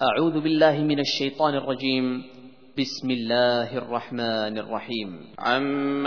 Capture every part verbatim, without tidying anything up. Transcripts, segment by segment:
أعوذ بالله من الشيطان الرجيم. بسم الله الرحمن الرحيم. عم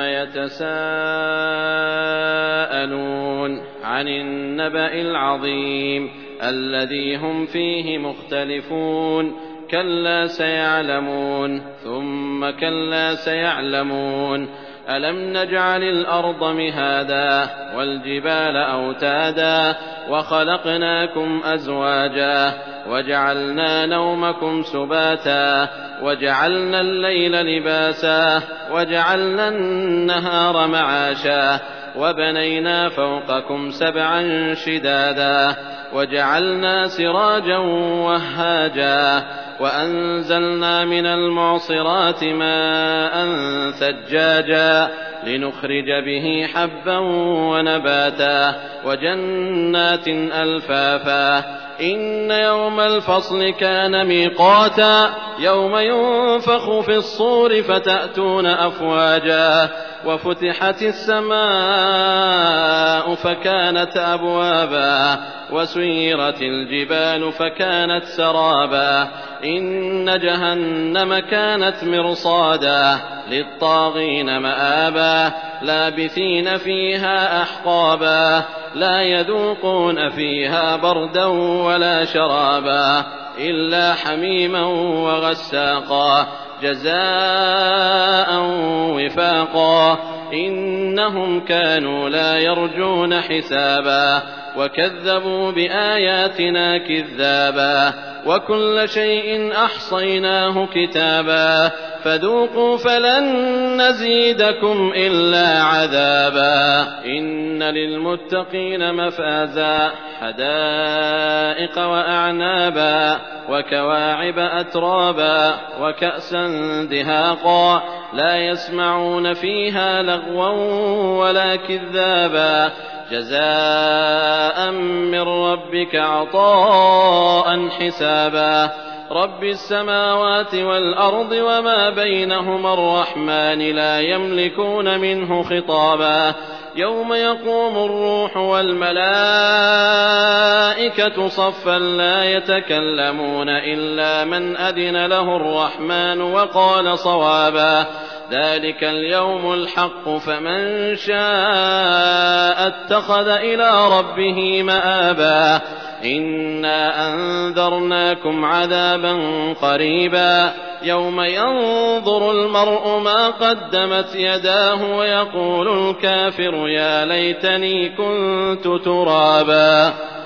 يتساءلون عن النبأ العظيم الذي هم فيه مختلفون كلا سيعلمون ثم كلا سيعلمون ألم نجعل الأرض مهادا والجبال أوتادا وخلقناكم أزواجا وجعلنا نومكم سباتا وجعلنا الليل لباسا وجعلنا النهار معاشا وبنينا فوقكم سبعا شدادا وجعلنا سراجا وهاجا وأنزلنا من المعصرات ماء ثجاجا لنخرج به حبا ونباتا وجنات ألفافا إن يوم الفصل كان ميقاتا يوم ينفخ في الصور فتأتون أفواجا وفتحت السماء فكانت أبوابا وسيرت الجبال فكانت سرابا إن جهنم كانت مرصادا للطاغين مآبا لابثين فيها أحقابا لا يذوقون فيها بردا ولا شرابا إلا حميما وغساقا جزاء وفاقا إنهم كانوا لا يرجون حسابا وكذبوا بآياتنا كذابا وكل شيء أحصيناه كتابا فذوقوا فلن نزيدكم إلا عذابا إن للمتقين مفازا حدائق وأعنابا وكواعب أترابا وكأسا دهاقا لا يسمعون فيها لغوا ولا كذابا جزاء من ربك عطاء حسابا رب السماوات والأرض وما بينهما الرحمن لا يملكون منه خطابا يوم يقوم الروح والملائكة صفا لا يتكلمون إلا من أذن له الرحمن وقال صوابا ذلك اليوم الحق فمن شاء اتخذ إلى ربه مآبا إنا أنذرناكم عذابا قريبا يوم ينظر المرء ما قدمت يداه ويقول الكافر يا ليتني كنت ترابا.